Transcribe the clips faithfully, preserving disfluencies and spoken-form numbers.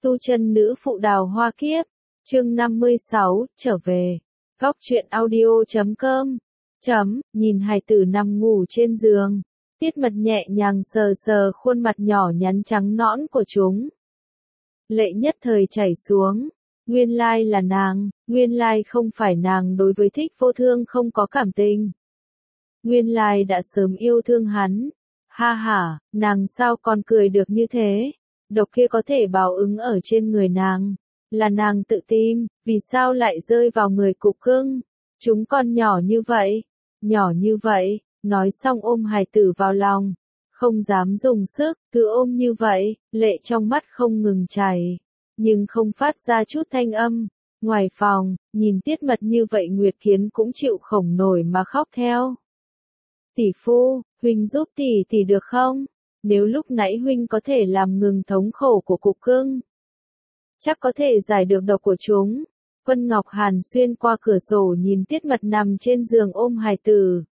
Tu chân nữ phụ đào hoa kiếp, chương năm mươi sáu, trở về. Góc truyện audio chấm com. Chấm, nhìn hài tử nằm ngủ trên giường. Tiết Mật nhẹ nhàng sờ sờ khuôn mặt nhỏ nhắn trắng nõn của chúng. Lệ nhất thời chảy xuống. Nguyên lai là nàng, nguyên lai không phải nàng đối với Thích Vô Thương không có cảm tình. Nguyên lai đã sớm yêu thương hắn. Ha ha, nàng sao còn cười được như thế? Độc kia có thể báo ứng ở trên người nàng. Là nàng tự tìm, vì sao lại rơi vào người Cục Cưng? Chúng con nhỏ như vậy, nhỏ như vậy, nói xong ôm hài tử vào lòng. Không dám dùng sức, cứ ôm như vậy, lệ trong mắt không ngừng chảy. Nhưng không phát ra chút thanh âm. Ngoài phòng, nhìn Tiết Mật như vậy Nguyệt Kiến cũng chịu khổng nổi mà khóc theo. Tỷ phu, huynh giúp tỷ tỷ được không? Nếu lúc nãy huynh có thể làm ngừng thống khổ của Cục Cưng, chắc có thể giải được độc của chúng. Quân Ngọc Hàn xuyên qua cửa sổ nhìn Tiết Mật nằm trên giường ôm hài tử.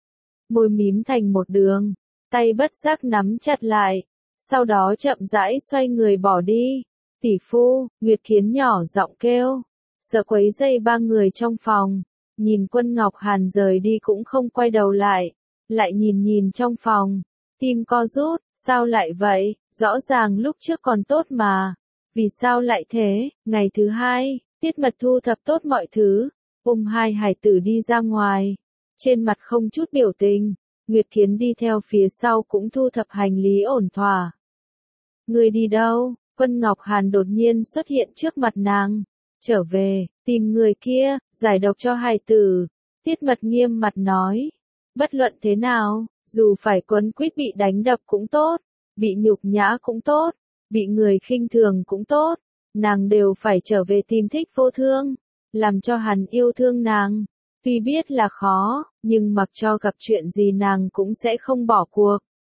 Môi mím thành một đường, tay bất giác nắm chặt lại, sau đó chậm rãi xoay người bỏ đi. Tỷ phu, Nguyệt Kiến nhỏ giọng kêu, sợ quấy rầy ba người trong phòng. Nhìn Quân Ngọc Hàn rời đi cũng không quay đầu lại, lại nhìn nhìn trong phòng. Tim co rút, sao lại vậy, rõ ràng lúc trước còn tốt mà. Vì sao lại thế? Ngày thứ hai, Tiết Mật thu thập tốt mọi thứ, ôm hai hài tử đi ra ngoài. Trên mặt không chút biểu tình, Nguyệt Kiến đi theo phía sau cũng thu thập hành lý ổn thỏa. Người đi đâu? Quân Ngọc Hàn đột nhiên xuất hiện trước mặt nàng. Trở về, tìm người kia, giải độc cho hài tử. Tiết Mật nghiêm mặt nói. Bất luận thế nào, dù phải quấn quýt bị đánh đập cũng tốt, bị nhục nhã cũng tốt, bị người khinh thường cũng tốt, nàng đều phải trở về tìm Thích Vô Thương, làm cho hắn yêu thương nàng. Tuy biết là khó, nhưng mặc cho gặp chuyện gì nàng cũng sẽ không bỏ cuộc.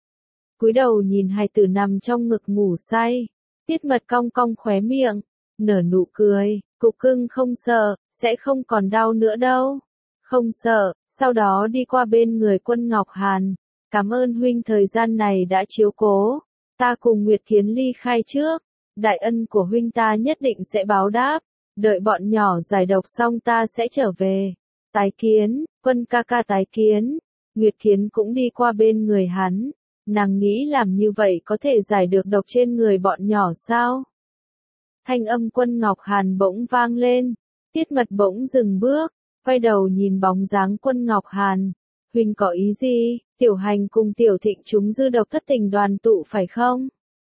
Cúi đầu nhìn hài tử nằm trong ngực ngủ say, Tiết Mật cong cong khóe miệng, nở nụ cười. Cục Cưng không sợ, sẽ không còn đau nữa đâu. Không sợ, sau đó đi qua bên người Quân Ngọc Hàn. Cảm ơn huynh thời gian này đã chiếu cố. Ta cùng Nguyệt Kiến ly khai trước. Đại ân của huynh ta nhất định sẽ báo đáp. Đợi bọn nhỏ giải độc xong ta sẽ trở về. Tái kiến, Quân ca ca tái kiến. Nguyệt Kiến cũng đi qua bên người hắn. Nàng nghĩ làm như vậy có thể giải được độc trên người bọn nhỏ sao? Thanh âm Quân Ngọc Hàn bỗng vang lên. Tiết Mật bỗng dừng bước, quay đầu nhìn bóng dáng Quân Ngọc Hàn. Huynh có ý gì? Tiểu Hành cùng Tiểu Thịnh chúng dư độc thất tình đoàn tụ phải không?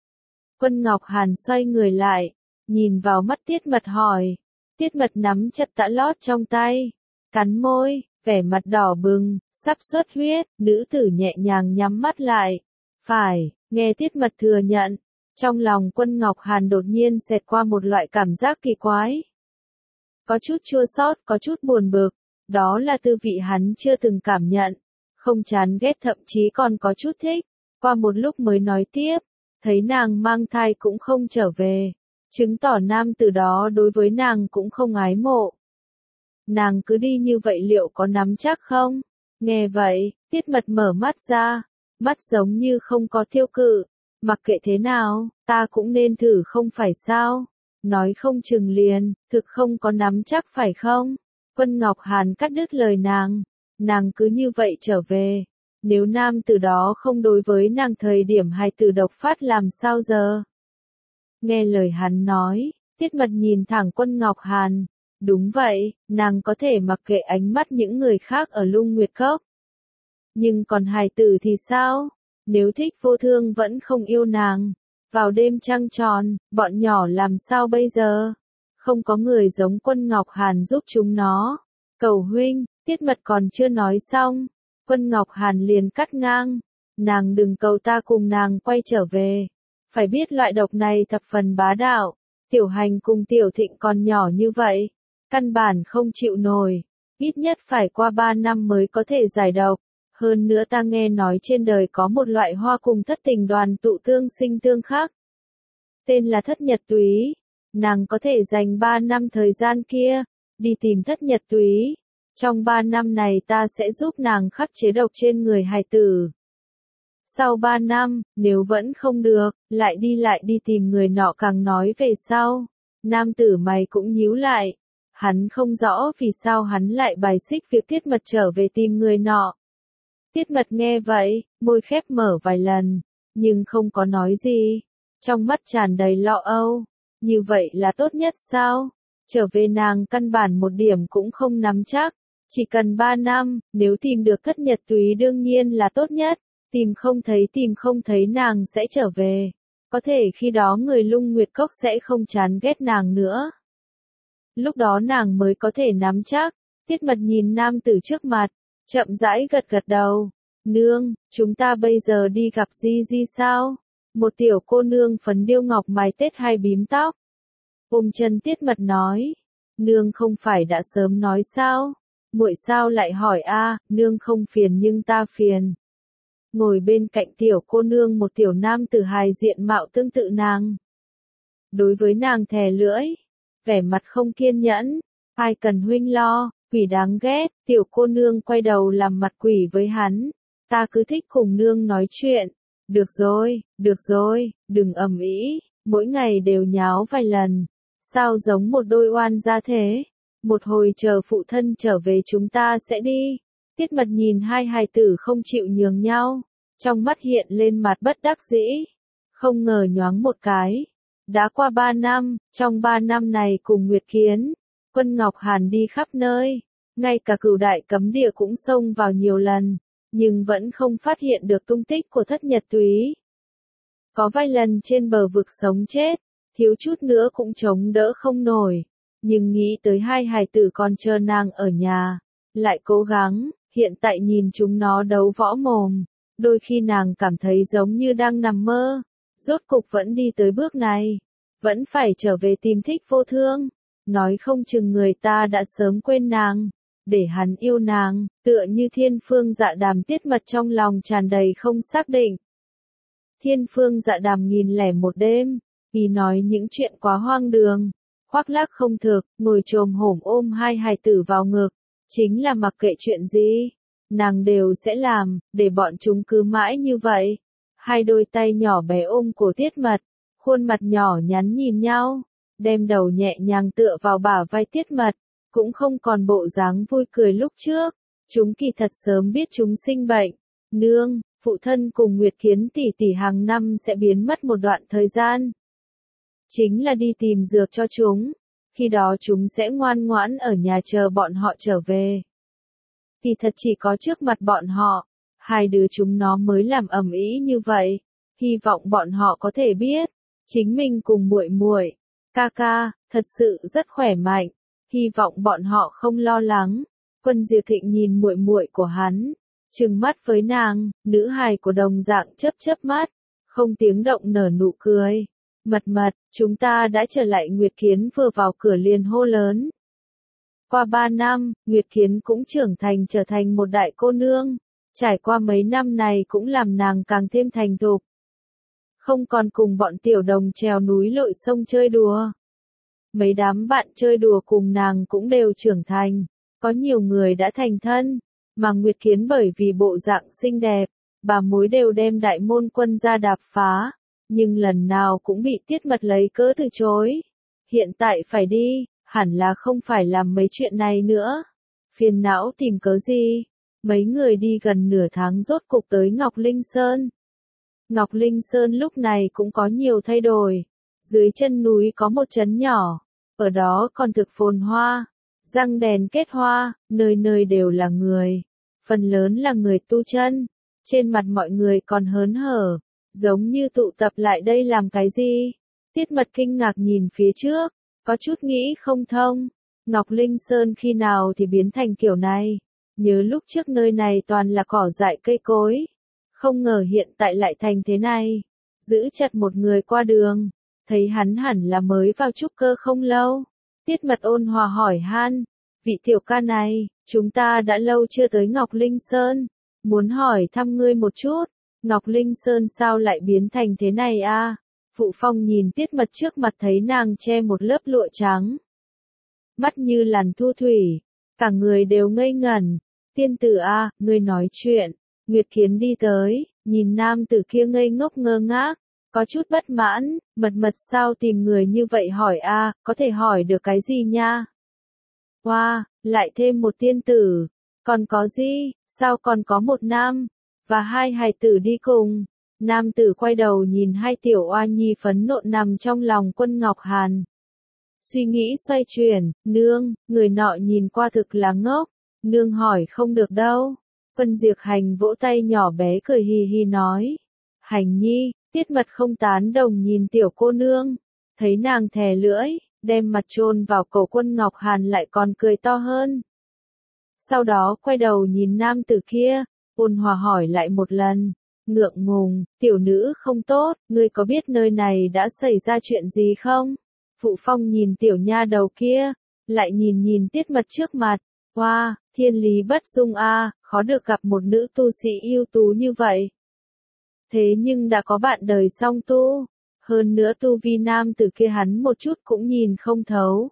Quân Ngọc Hàn xoay người lại, nhìn vào mắt Tiết Mật hỏi. Tiết Mật nắm chặt tã lót trong tay, cắn môi, vẻ mặt đỏ bừng, sắp xuất huyết. Nữ tử nhẹ nhàng nhắm mắt lại. Phải, nghe Tiết Mật thừa nhận. Trong lòng Quân Ngọc Hàn đột nhiên xẹt qua một loại cảm giác kỳ quái. Có chút chua xót, có chút buồn bực. Đó là tư vị hắn chưa từng cảm nhận. Không chán ghét thậm chí còn có chút thích. Qua một lúc mới nói tiếp. Thấy nàng mang thai cũng không trở về. Chứng tỏ nam từ đó đối với nàng cũng không ái mộ. Nàng cứ đi như vậy liệu có nắm chắc không? Nghe vậy, Tiết Mật mở mắt ra. Mắt giống như không có tiêu cự. Mặc kệ thế nào, ta cũng nên thử không phải sao? Nói không chừng liền, thực không có nắm chắc phải không? Quân Ngọc Hàn cắt đứt lời nàng. Nàng cứ như vậy trở về. Nếu nam từ đó không đối với nàng thời điểm hài tử độc phát làm sao giờ? Nghe lời hắn nói, Tiết Mật nhìn thẳng Quân Ngọc Hàn. Đúng vậy, nàng có thể mặc kệ ánh mắt những người khác ở Lung Nguyệt Cốc. Nhưng còn hài tử thì sao? Nếu Thích Vô Thương vẫn không yêu nàng, vào đêm trăng tròn, bọn nhỏ làm sao bây giờ? Không có người giống Quân Ngọc Hàn giúp chúng nó. Cầu huynh, Tiết Mật còn chưa nói xong. Quân Ngọc Hàn liền cắt ngang. Nàng đừng cầu ta cùng nàng quay trở về. Phải biết loại độc này thập phần bá đạo. Tiểu Hành cùng Tiểu Thịnh còn nhỏ như vậy. Căn bản không chịu nổi. Ít nhất phải qua ba năm mới có thể giải độc. Hơn nữa ta nghe nói trên đời có một loại hoa cùng thất tình đoàn tụ tương sinh tương khắc. Tên là thất nhật túy. Nàng có thể dành ba năm thời gian kia, đi tìm thất nhật túy. Trong ba năm này ta sẽ giúp nàng khắc chế độc trên người hài tử. Sau ba năm, nếu vẫn không được, lại đi lại đi tìm người nọ càng nói về sau. Nam tử mày cũng nhíu lại. Hắn không rõ vì sao hắn lại bài xích việc Tiết Mật trở về tìm người nọ. Tiết Mật nghe vậy, môi khép mở vài lần, nhưng không có nói gì. Trong mắt tràn đầy lo âu. Như vậy là tốt nhất sao? Trở về nàng căn bản một điểm cũng không nắm chắc. Chỉ cần ba năm, nếu tìm được Thất Nhật Túy đương nhiên là tốt nhất. Tìm không thấy tìm không thấy nàng sẽ trở về. Có thể khi đó người Lung Nguyệt Cốc sẽ không chán ghét nàng nữa. Lúc đó nàng mới có thể nắm chắc. Tiết Mật nhìn nam tử trước mặt, chậm rãi gật gật đầu. Nương, chúng ta bây giờ đi gặp Di Di sao? Một tiểu cô nương phấn điêu ngọc mài tết hai bím tóc. Ôm chân Tiết Mật nói. Nương không phải đã sớm nói sao? Muội sao lại hỏi a? Nương không phiền nhưng ta phiền. Ngồi bên cạnh tiểu cô nương một tiểu nam tử hài diện mạo tương tự nàng. Đối với nàng thè lưỡi, vẻ mặt không kiên nhẫn, ai cần huynh lo, quỷ đáng ghét, tiểu cô nương quay đầu làm mặt quỷ với hắn, ta cứ thích cùng nương nói chuyện, được rồi, được rồi, đừng ầm ĩ, mỗi ngày đều nháo vài lần, sao giống một đôi oan gia thế, một hồi chờ phụ thân trở về chúng ta sẽ đi. Tiết Mật nhìn hai hài tử không chịu nhường nhau, trong mắt hiện lên mặt bất đắc dĩ, không ngờ nhoáng một cái. Đã qua ba năm, trong ba năm này cùng Nguyệt Kiến, Quân Ngọc Hàn đi khắp nơi, ngay cả Cửu Đại Cấm Địa cũng xông vào nhiều lần, nhưng vẫn không phát hiện được tung tích của Thất Nhật Túy. Có vài lần trên bờ vực sống chết, thiếu chút nữa cũng chống đỡ không nổi, nhưng nghĩ tới hai hài tử còn chờ nàng ở nhà, lại cố gắng, hiện tại nhìn chúng nó đấu võ mồm, đôi khi nàng cảm thấy giống như đang nằm mơ. Rốt cục vẫn đi tới bước này, vẫn phải trở về tìm Thích Vô Thương, nói không chừng người ta đã sớm quên nàng, để hắn yêu nàng, tựa như Thiên Phương Dạ Đàm. Tiết Mật trong lòng tràn đầy không xác định. Thiên Phương Dạ Đàm nghìn lẻ một đêm, vì nói những chuyện quá hoang đường, khoác lác không thực, ngồi chồm hổm ôm hai hài tử vào ngực, chính là mặc kệ chuyện gì, nàng đều sẽ làm, để bọn chúng cứ mãi như vậy. Hai đôi tay nhỏ bé ôm cổ Tiết Mật, khuôn mặt nhỏ nhắn nhìn nhau, đem đầu nhẹ nhàng tựa vào bả vai Tiết Mật, cũng không còn bộ dáng vui cười lúc trước. Chúng kỳ thật sớm biết chúng sinh bệnh. Nương, phụ thân cùng Nguyệt Kiến tỷ tỷ hàng năm sẽ biến mất một đoạn thời gian. Chính là đi tìm dược cho chúng, khi đó chúng sẽ ngoan ngoãn ở nhà chờ bọn họ trở về. Kỳ thật chỉ có trước mặt bọn họ, hai đứa chúng nó mới làm ầm ĩ như vậy, hy vọng bọn họ có thể biết, chính mình cùng muội muội, ca ca, thật sự rất khỏe mạnh, hy vọng bọn họ không lo lắng. Quân Diệp Thịnh nhìn muội muội của hắn, trừng mắt với nàng, nữ hài của đồng dạng chớp chớp mắt, không tiếng động nở nụ cười. Mật Mật, chúng ta đã trở lại. Nguyệt Kiến vừa vào cửa liền hô lớn. Qua ba năm, Nguyệt Kiến cũng trưởng thành trở thành một đại cô nương. Trải qua mấy năm này cũng làm nàng càng thêm thành thục. Không còn cùng bọn tiểu đồng trèo núi lội sông chơi đùa. Mấy đám bạn chơi đùa cùng nàng cũng đều trưởng thành. Có nhiều người đã thành thân. Mà Nguyệt Kiến bởi vì bộ dạng xinh đẹp, bà mối đều đem đại môn quân ra đạp phá. Nhưng lần nào cũng bị Tiết Mật lấy cớ từ chối. Hiện tại phải đi, hẳn là không phải làm mấy chuyện này nữa. Phiền não tìm cớ gì? Mấy người đi gần nửa tháng rốt cục tới Ngọc Linh Sơn. Ngọc Linh Sơn lúc này cũng có nhiều thay đổi. Dưới chân núi có một trấn nhỏ, ở đó còn thực phồn hoa, răng đèn kết hoa, nơi nơi đều là người. Phần lớn là người tu chân, trên mặt mọi người còn hớn hở, giống như tụ tập lại đây làm cái gì. Tiết Mật kinh ngạc nhìn phía trước, có chút nghĩ không thông. Ngọc Linh Sơn khi nào thì biến thành kiểu này? Nhớ lúc trước nơi này toàn là cỏ dại cây cối. Không ngờ hiện tại lại thành thế này. Giữ chặt một người qua đường. Thấy hắn hẳn là mới vào trúc cơ không lâu. Tiết Mật ôn hòa hỏi han. Vị tiểu ca này, chúng ta đã lâu chưa tới Ngọc Linh Sơn. Muốn hỏi thăm ngươi một chút. Ngọc Linh Sơn sao lại biến thành thế này a? Phụ Phong nhìn Tiết Mật trước mặt thấy nàng che một lớp lụa trắng. Mắt như làn thu thủy. Cả người đều ngây ngẩn. Tiên tử a, ngươi nói chuyện. Nguyệt Kiến đi tới, nhìn nam tử kia ngây ngốc ngơ ngác, có chút bất mãn, mật mật sao tìm người như vậy hỏi a, có thể hỏi được cái gì nha? Wow, lại thêm một tiên tử, còn có gì, sao còn có một nam, và hai hài tử đi cùng. Nam tử quay đầu nhìn hai tiểu oa nhi phấn nộ nằm trong lòng Quân Ngọc Hàn. Suy nghĩ xoay chuyển, nương, người nọ nhìn qua thực là ngốc, nương hỏi không được đâu. Quân Diệp Hành vỗ tay nhỏ bé cười hì hì nói. Hành nhi, Tiết Mật không tán đồng nhìn tiểu cô nương, thấy nàng thè lưỡi, đem mặt chôn vào cổ Quân Ngọc Hàn lại còn cười to hơn. Sau đó quay đầu nhìn nam tử kia, ôn hòa hỏi lại một lần, ngượng ngùng, tiểu nữ không tốt, ngươi có biết nơi này đã xảy ra chuyện gì không? Phụ Phong nhìn tiểu nha đầu kia, lại nhìn nhìn Tiết Mật trước mặt, hoa, wow, thiên lý bất dung a, khó được gặp một nữ tu sĩ ưu tú như vậy. Thế nhưng đã có bạn đời song tu, hơn nữa tu vi nam tử kia hắn một chút cũng nhìn không thấu.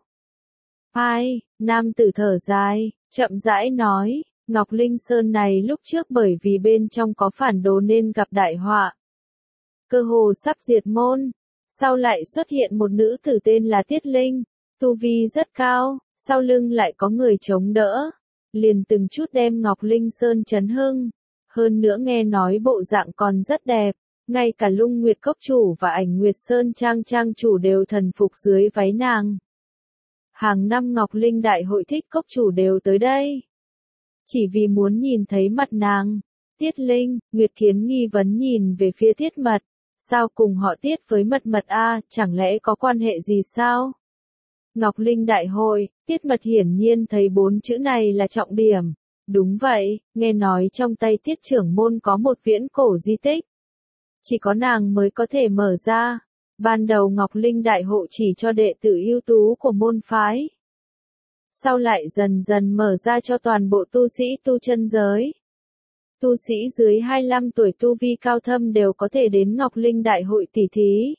Ai, nam tử thở dài, chậm rãi nói, Ngọc Linh Sơn này lúc trước bởi vì bên trong có phản đồ nên gặp đại họa. Cơ hồ sắp diệt môn, sau lại xuất hiện một nữ tử tên là Tiết Linh, tu vi rất cao, sau lưng lại có người chống đỡ, liền từng chút đem Ngọc Linh Sơn chấn hưng. Hơn nữa nghe nói bộ dạng còn rất đẹp, ngay cả Lung Nguyệt Cốc chủ và Ảnh Nguyệt Sơn trang trang chủ đều thần phục dưới váy nàng. Hàng năm Ngọc Linh đại hội thích cốc chủ đều tới đây, chỉ vì muốn nhìn thấy mặt nàng. Tiết Linh, Nguyệt Kiến nghi vấn nhìn về phía Tiết Mật, sao cùng họ Tiết với Mật Mật a, chẳng lẽ có quan hệ gì sao? Ngọc Linh đại hội, Tiết Mật hiển nhiên thấy bốn chữ này là trọng điểm. Đúng vậy, nghe nói trong tay Tiết trưởng môn có một viễn cổ di tích. Chỉ có nàng mới có thể mở ra. Ban đầu Ngọc Linh đại hội chỉ cho đệ tử ưu tú của môn phái. Sau lại dần dần mở ra cho toàn bộ tu sĩ tu chân giới. Tu sĩ dưới hai mươi lăm tuổi tu vi cao thâm đều có thể đến Ngọc Linh đại hội tỷ thí.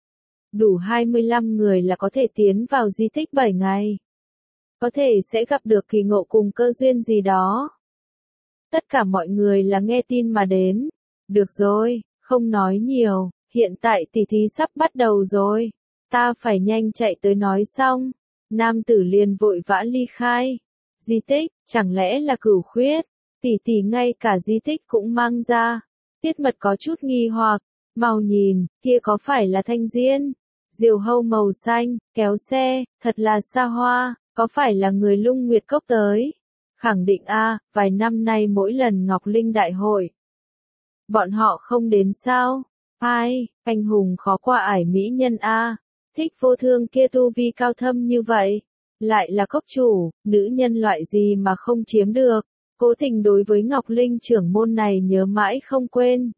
Đủ hai mươi lăm người là có thể tiến vào di tích bảy ngày. Có thể sẽ gặp được kỳ ngộ cùng cơ duyên gì đó. Tất cả mọi người là nghe tin mà đến. Được rồi, không nói nhiều, hiện tại tỷ thí sắp bắt đầu rồi. Ta phải nhanh chạy tới nói xong. Nam tử liền vội vã ly khai. Di tích, chẳng lẽ là Cửu Khuyết? Tỷ tỷ ngay cả di tích cũng mang ra. Tiết Mật có chút nghi hoặc, mau nhìn, kia có phải là Thanh Diên? Diều hâu màu xanh, kéo xe, thật là xa hoa. Có phải là người Lung Nguyệt Cốc tới? Khẳng định a, vài năm nay mỗi lần Ngọc Linh đại hội. Bọn họ không đến sao? Ai, anh hùng khó qua ải mỹ nhân a, thích vô thương kia tu vi cao thâm như vậy. Lại là cốc chủ, nữ nhân loại gì mà không chiếm được. Cố Tình đối với Ngọc Linh trưởng môn này nhớ mãi không quên.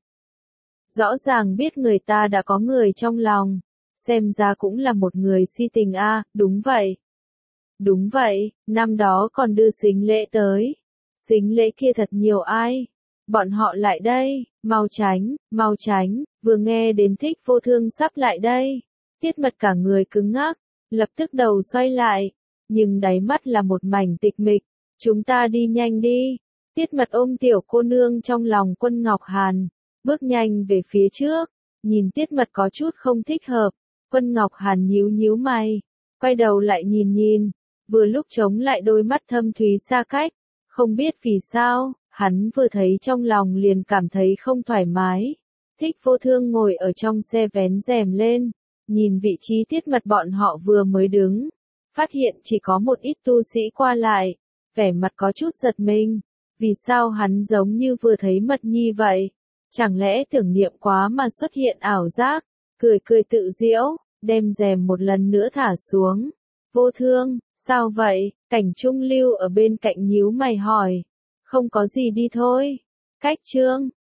Rõ ràng biết người ta đã có người trong lòng. Xem ra cũng là một người si tình a, đúng vậy. Đúng vậy, năm đó còn đưa xính lễ tới. Xính lễ kia thật nhiều ai. Bọn họ lại đây, mau tránh, mau tránh, vừa nghe đến Thích Vô Thương sắp lại đây. Tiết Mật cả người cứng ngắc, lập tức đầu xoay lại, nhưng đáy mắt là một mảnh tịch mịch. Chúng ta đi nhanh đi. Tiết Mật ôm tiểu cô nương trong lòng Quân Ngọc Hàn, bước nhanh về phía trước, nhìn Tiết Mật có chút không thích hợp. Quân Ngọc Hàn nhíu nhíu mày, quay đầu lại nhìn nhìn. Vừa lúc chống lại đôi mắt thâm thúy xa cách, không biết vì sao, hắn vừa thấy trong lòng liền cảm thấy không thoải mái. Thích Vô Thương ngồi ở trong xe vén rèm lên, nhìn vị trí Tiết Mật bọn họ vừa mới đứng, phát hiện chỉ có một ít tu sĩ qua lại, vẻ mặt có chút giật mình, vì sao hắn giống như vừa thấy Mật Nhi vậy, chẳng lẽ tưởng niệm quá mà xuất hiện ảo giác, cười cười tự giễu, đem rèm một lần nữa thả xuống. Vô Thương, sao vậy? Cảnh Trung Lưu ở bên cạnh nhíu mày hỏi. Không có gì đi thôi. Cách Trương,